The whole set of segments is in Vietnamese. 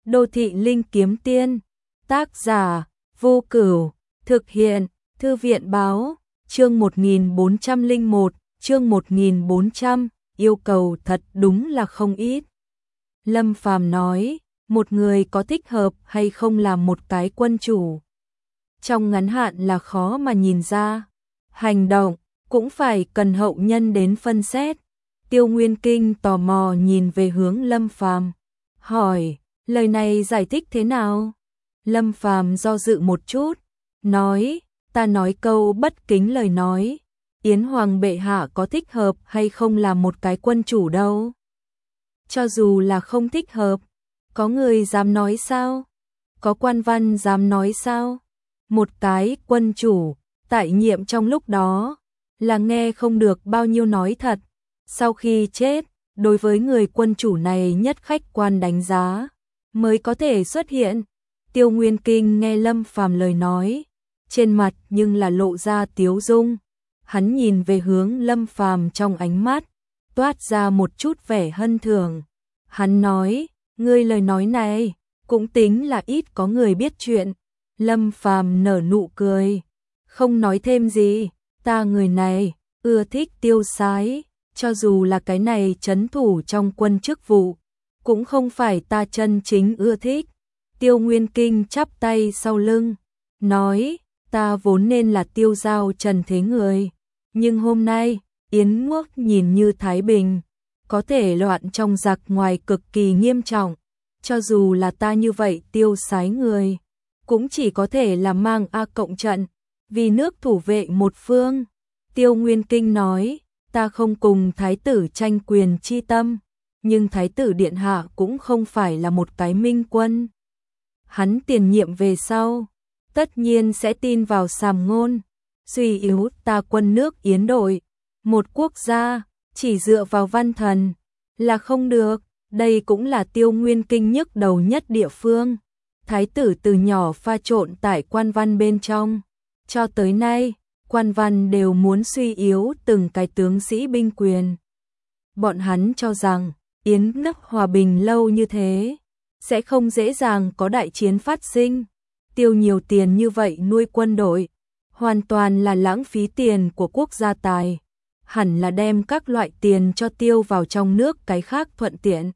Đô thị linh kiếm tiên, tác giả Vô Cửu, thực hiện Thư viện báo, chương 1401, chương 1400, yêu cầu thật đúng là không ít. Lâm Phàm nói, một người có thích hợp hay không làm một cái quân chủ. Trong ngắn hạn là khó mà nhìn ra, hành động cũng phải cần hậu nhân đến phân xét. Tiêu Nguyên Kinh tò mò nhìn về hướng Lâm Phàm, hỏi, lời này giải thích thế nào? Lâm Phàm do dự một chút, nói, ta nói câu bất kính lời nói, Yến Hoàng bệ hạ có thích hợp hay không làm một cái quân chủ đâu. Cho dù là không thích hợp, có người dám nói sao? Có quan văn dám nói sao? Một cái quân chủ, tại nhiệm trong lúc đó, là nghe không được bao nhiêu nói thật. Sau khi chết, đối với người quân chủ này nhất khách quan đánh giá, mới có thể xuất hiện. Tiêu Nguyên Kinh nghe Lâm Phàm lời nói, trên mặt nhưng là lộ ra tiếu dung. Hắn nhìn về hướng Lâm Phàm trong ánh mắt, toát ra một chút vẻ hân thường. Hắn nói, ngươi lời nói này, cũng tính là ít có người biết chuyện. Lâm Phàm nở nụ cười, không nói thêm gì, ta người này, ưa thích tiêu sái, cho dù là cái này trấn thủ trong quân chức vụ, cũng không phải ta chân chính ưa thích. Tiêu Nguyên Kinh chắp tay sau lưng, nói, ta vốn nên là tiêu giao trần thế người, nhưng hôm nay, Yến Quốc nhìn như thái bình, có thể loạn trong giặc ngoài cực kỳ nghiêm trọng, cho dù là ta như vậy tiêu sái người, cũng chỉ có thể là mang A cộng trận, vì nước thủ vệ một phương. Tiêu Nguyên Kinh nói, ta không cùng thái tử tranh quyền chi tâm, nhưng thái tử điện hạ cũng không phải là một cái minh quân. Hắn tiền nhiệm về sau, tất nhiên sẽ tin vào sàm ngôn, suy yếu ta quân nước Yến đội, một quốc gia, chỉ dựa vào văn thần, là không được, đây cũng là Tiêu Nguyên Kinh nhức đầu nhất địa phương. Thái tử từ nhỏ pha trộn tại quan văn bên trong, cho tới nay, quan văn đều muốn suy yếu từng cái tướng sĩ binh quyền. Bọn hắn cho rằng, Yến nước hòa bình lâu như thế, sẽ không dễ dàng có đại chiến phát sinh. Tiêu nhiều tiền như vậy nuôi quân đội, hoàn toàn là lãng phí tiền của quốc gia tài. Hẳn là đem các loại tiền cho tiêu vào trong nước cái khác thuận tiện.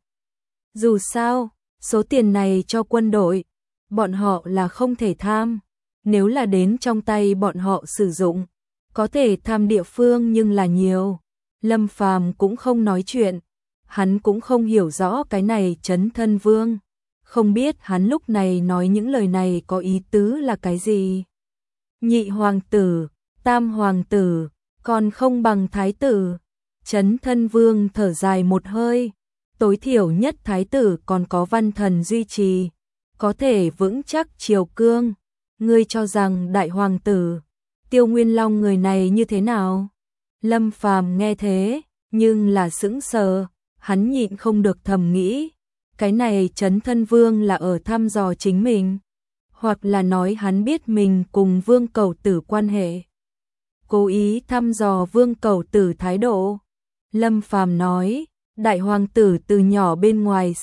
Dù sao, số tiền này cho quân đội, bọn họ là không thể tham. Nếu là đến trong tay bọn họ sử dụng, có thể tham địa phương nhưng là nhiều. Lâm Phàm cũng không nói chuyện, hắn cũng không hiểu rõ cái này Trấn Thân Vương. Không biết hắn lúc này nói những lời này có ý tứ là cái gì. Nhị hoàng tử, tam hoàng tử, còn không bằng thái tử. Trấn Thân Vương thở dài một hơi, tối thiểu nhất thái tử còn có văn thần duy trì, có thể vững chắc triều cương. Ngươi cho rằng đại hoàng tử, Tiêu Nguyên Long người này như thế nào? Lâm Phàm nghe thế, nhưng là sững sờ, hắn nhịn không được thầm nghĩ, cái này Trấn Thân Vương là ở thăm dò chính mình, hoặc là nói hắn biết mình cùng Vương Cẩu Tử quan hệ, cố ý thăm dò Vương Cẩu Tử thái độ. Lâm Phàm nói, đại hoàng tử từ nhỏ bên ngoài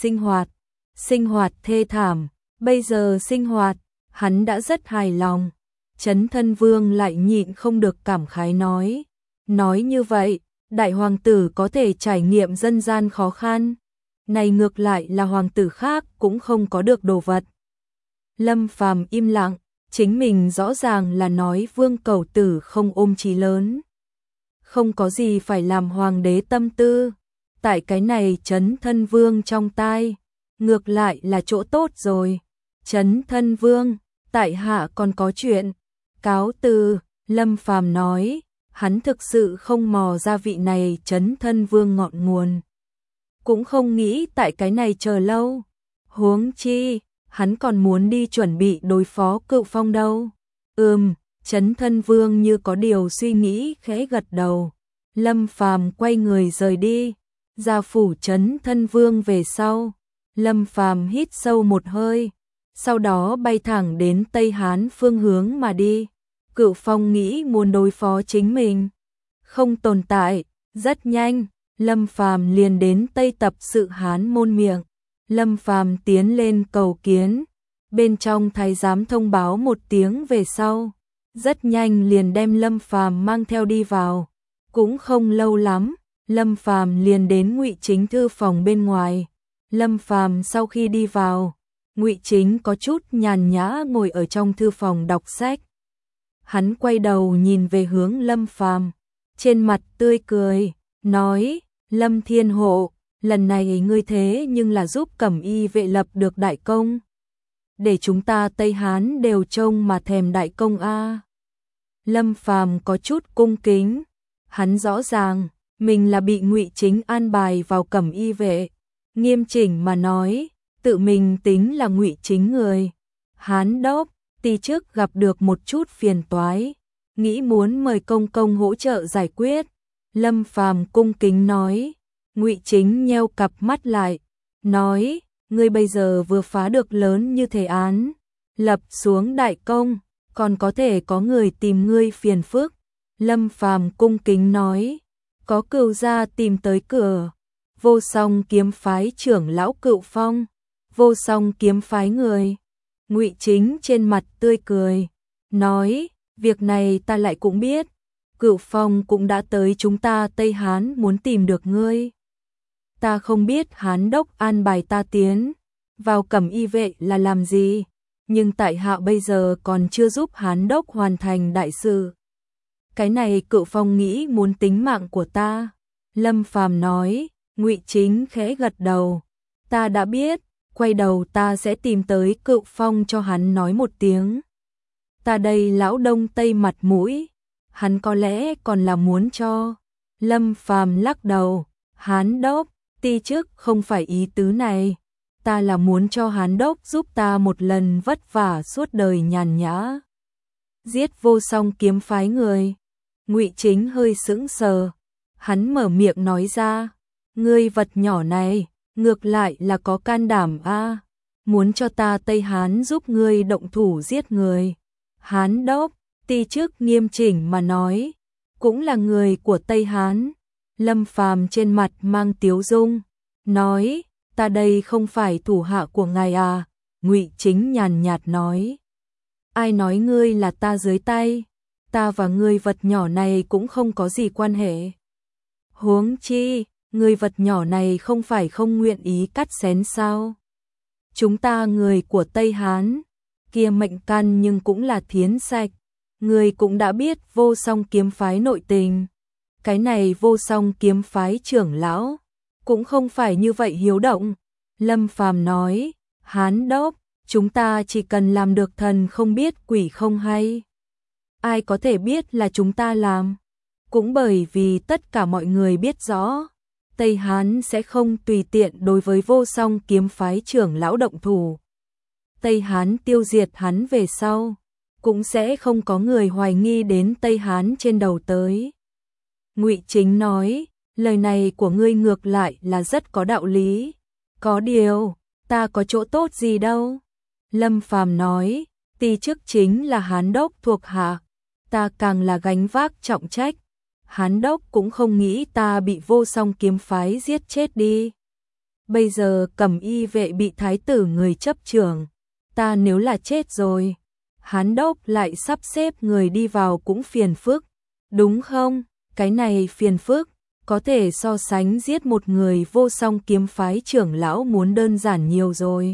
sinh hoạt thê thảm, bây giờ sinh hoạt, hắn đã rất hài lòng. Trấn Thân Vương lại nhịn không được cảm khái nói như vậy, đại hoàng tử có thể trải nghiệm dân gian khó khăn, này ngược lại là hoàng tử khác cũng không có được đồ vật. Lâm Phàm im lặng, chính mình rõ ràng là nói Vương Cẩu Tử không ôm chí lớn, không có gì phải làm hoàng đế tâm tư, tại cái này Trấn Thân Vương trong tai, ngược lại là chỗ tốt rồi. Trấn Thân Vương, tại hạ còn có chuyện, cáo từ. Lâm Phàm nói, hắn thực sự không mò ra vị này Trấn Thân Vương ngọn nguồn, cũng không nghĩ tại cái này chờ lâu, huống chi, hắn còn muốn đi chuẩn bị đối phó Cựu Phong đâu. Trấn Thân Vương như có điều suy nghĩ khẽ gật đầu. Lâm Phàm quay người rời đi, ra phủ Trấn Thân Vương về sau, Lâm Phàm hít sâu một hơi, sau đó bay thẳng đến Tây Hán phương hướng mà đi. Cựu Phong nghĩ muốn đối phó chính mình, không tồn tại. Rất nhanh, Lâm Phàm liền đến Tây Tập Sự Hán môn miệng. Lâm Phàm tiến lên cầu kiến, bên trong thái giám thông báo một tiếng về sau, rất nhanh liền đem Lâm Phàm mang theo đi vào. Cũng không lâu lắm, Lâm Phàm liền đến Ngụy Chính thư phòng bên ngoài. Lâm Phàm sau khi đi vào, Ngụy Chính có chút nhàn nhã ngồi ở trong thư phòng đọc sách. Hắn quay đầu nhìn về hướng Lâm Phàm, trên mặt tươi cười, nói: "Lâm Thiên Hộ, lần này ngươi thế nhưng là giúp Cẩm Y vệ lập được đại công, để chúng ta Tây Hán đều trông mà thèm đại công a." Lâm Phàm có chút cung kính, hắn rõ ràng mình là bị Ngụy Chính an bài vào Cẩm Y vệ, nghiêm chỉnh mà nói, tự mình tính là Ngụy Chính người. Hán đốc, ti trước gặp được một chút phiền toái, nghĩ muốn mời công công hỗ trợ giải quyết. Lâm Phàm cung kính nói. Ngụy Chính nheo cặp mắt lại, nói: "Ngươi bây giờ vừa phá được lớn như thế án, lập xuống đại công, còn có thể có người tìm ngươi phiền phức." Lâm Phàm cung kính nói: "Có Cửu gia tìm tới cửa, Vô Song kiếm phái trưởng lão Cửu Phong, Vô Song kiếm phái người." Ngụy Chính trên mặt tươi cười, nói: "Việc này ta lại cũng biết, Cửu Phong cũng đã tới chúng ta Tây Hán muốn tìm được ngươi. Ta không biết Hán đốc an bài ta tiến vào Cẩm Y vệ là làm gì, nhưng tại hạ bây giờ còn chưa giúp Hán đốc hoàn thành đại sự. Cái này Cửu Phong nghĩ muốn tính mạng của ta." Lâm Phàm nói. Ngụy Chính khẽ gật đầu, "Ta đã biết, quay đầu ta sẽ tìm tới Cửu Phong cho hắn nói một tiếng. Ta đây lão đông tây mặt mũi, hắn có lẽ còn là muốn cho." Lâm Phàm lắc đầu, "Hán đốc, ti trước không phải ý tứ này, ta là muốn cho Hán đốc giúp ta một lần vất vả suốt đời nhàn nhã, giết Vô Song kiếm phái người." Ngụy Chính hơi sững sờ, hắn mở miệng nói ra: "Ngươi vật nhỏ này, ngược lại là có can đảm a, muốn cho ta Tây Hán giúp ngươi động thủ giết người." Hán đốc, ti trước nghiêm chỉnh mà nói, cũng là người của Tây Hán. Lâm Phàm trên mặt mang tiếu dung, nói: "Ta đây không phải thủ hạ của ngài à?" Ngụy Chính nhàn nhạt nói: "Ai nói ngươi là ta dưới tay, ta và ngươi vật nhỏ này cũng không có gì quan hệ. Huống chi, ngươi vật nhỏ này không phải không nguyện ý cắt xén sao? Chúng ta người của Tây Hán, kia mệnh căn nhưng cũng là thiến sạch, ngươi cũng đã biết Vô Song kiếm phái nội tình. Cái này Vô Song kiếm phái trưởng lão cũng không phải như vậy hiếu động." Lâm Phàm nói: "Hán đốc, chúng ta chỉ cần làm được thần không biết quỷ không hay. Ai có thể biết là chúng ta làm? Cũng bởi vì tất cả mọi người biết rõ, Tây Hán sẽ không tùy tiện đối với Vô Song kiếm phái trưởng lão động thủ. Tây Hán tiêu diệt hắn về sau, cũng sẽ không có người hoài nghi đến Tây Hán trên đầu tới." Ngụy Chính nói: "Lời này của ngươi ngược lại là rất có đạo lý. Có điều, ta có chỗ tốt gì đâu?" Lâm Phàm nói: "Ti chức chính là Hán đốc thuộc hạ, ta càng là gánh vác trọng trách. Hán đốc cũng không nghĩ ta bị Vô Song kiếm phái giết chết đi. Bây giờ Cẩm Y vệ bị thái tử người chấp trưởng, ta nếu là chết rồi, Hán đốc lại sắp xếp người đi vào cũng phiền phức, đúng không? Cái này phiền phức có thể so sánh giết một người Vô Song kiếm phái trưởng lão muốn đơn giản nhiều rồi."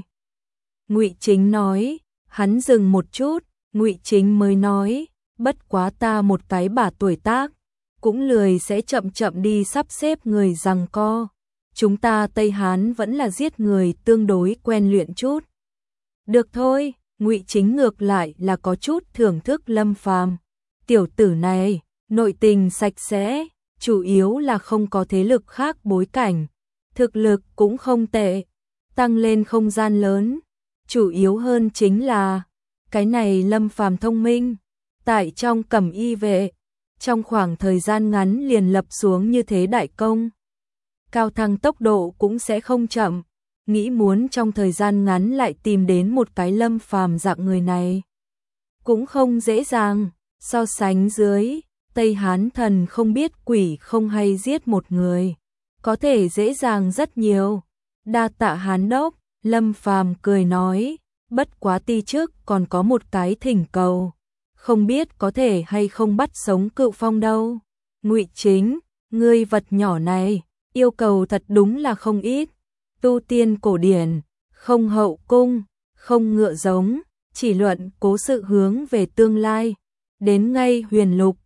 Ngụy Chính nói. Hắn dừng một chút, Ngụy Chính mới nói: "Bất quá ta một cái bà tuổi tác, cũng lười sẽ chậm chậm đi sắp xếp người giằng co. Chúng ta Tây Hán vẫn là giết người tương đối quen luyện chút." "Được thôi." Ngụy Chính ngược lại là có chút thưởng thức Lâm Phàm. Tiểu tử này, nội tình sạch sẽ, chủ yếu là không có thế lực khác bối cảnh, thực lực cũng không tệ, tăng lên không gian lớn, chủ yếu hơn chính là cái này Lâm Phàm thông minh, tại trong Cẩm Y vệ, trong khoảng thời gian ngắn liền lập xuống như thế đại công, cao thăng tốc độ cũng sẽ không chậm, nghĩ muốn trong thời gian ngắn lại tìm đến một cái Lâm Phàm dạng người này, cũng không dễ dàng. So sánh dưới, Tây Hán thần không biết quỷ không hay giết một người, có thể dễ dàng rất nhiều. Đa tạ Hán đốc." Lâm Phàm cười nói, bất quá ti trước còn có một cái thỉnh cầu, không biết có thể hay không bắt sống Cự Phong đâu. Ngụy Chính, ngươi vật nhỏ này, yêu cầu thật đúng là không ít. Tu tiên cổ điển, không hậu cung, không ngựa giống, chỉ luận cố sự hướng về tương lai. Đến ngay huyền lục,